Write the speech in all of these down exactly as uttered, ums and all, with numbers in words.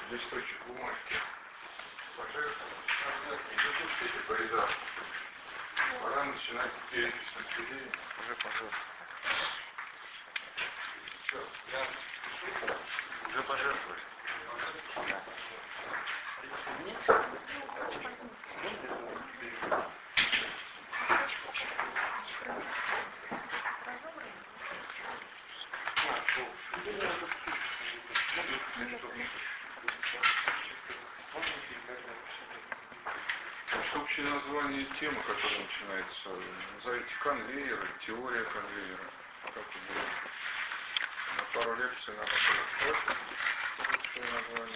листочек бумажки пожертвовать. Не пустите по рядам. Пора начинать перепись населения. Уже пожертвовать. Все, я пишу. Уже пожертвовали. Да. Общее название темы, которая начинается, назовите конвейер, теория конвейера. Как это будет? На пару лекций нам это общее название.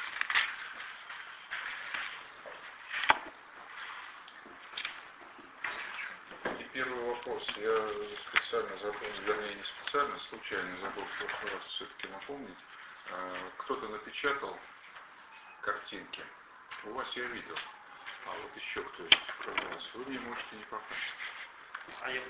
И первый вопрос. Я специально забыл, вернее не специально, случайно забыл в прошлый раз все-таки напомнить. Кто-то напечатал картинки. У вас я видел. А вот еще кто-нибудь, кроме вас, вы мне можете не помочь. А я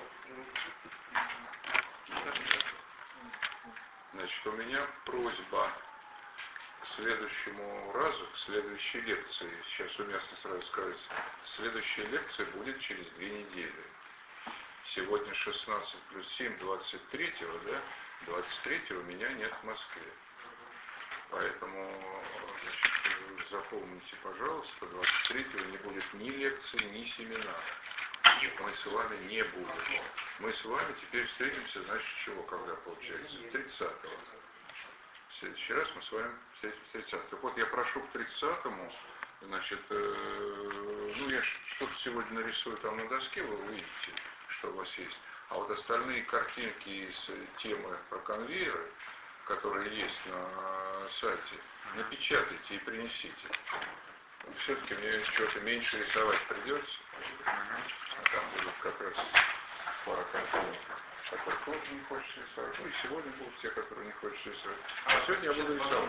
Значит, у меня просьба к следующему разу, к следующей лекции. Сейчас уместно сразу сказать, следующая лекция будет через две недели. Сегодня шестнадцать плюс семь, двадцать третьего, да? двадцать третьего меня нет в Москве. Поэтому, значит, запомните, пожалуйста, двадцать третьего не будет ни лекции, ни семинара. Мы с вами не будем. Мы с вами теперь встретимся, значит, чего, когда получается? тридцатого. В следующий раз мы с вами встретимся тридцатого. Так вот, я прошу к тридцатому, значит, э, ну, я что-то сегодня нарисую там на доске, вы увидите, что у вас есть. А вот остальные картинки из темы про конвейеры, которые есть на сайте, напечатайте и принесите. Все-таки мне что-то меньше рисовать придется. А там будут как раз пара картинок, которые тоже не хочешь рисовать. Ну и сегодня будут те, которые не хочешь рисовать. А сегодня я буду рисовать.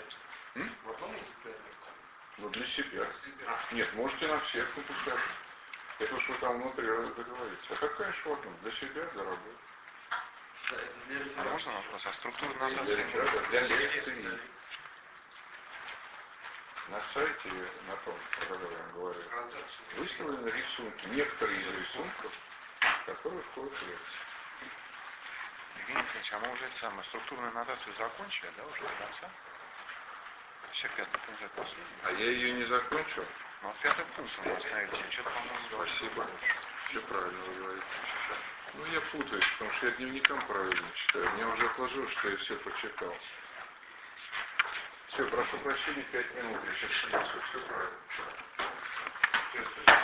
Ну для себя. Нет, можете на всех напечатать. Это уж вы там внутри договоритесь. А так, конечно, в одном. Для себя, для работы. А можно вопрос? А структура надо для, для лекции. На сайте, на том, про который я говорю, выставлены рисунки, некоторые из рисунков, которые входят в лекцию. Евгений Николаевич, а мы уже это самое, структурную нотацию закончили, да, уже до конца? Сейчас пятый пункт это последний. А я ее не закончил? Ну вот пятый пункт мы остановились, что-то, по-моему, спасибо. Все правильно вы говорите. Ну, я путаюсь, потому что я дневникам правильно читаю. Мне уже отложилось, что я все прочитал. Все, прошу прощения, пять минут. Я сейчас принесу. Все правильно.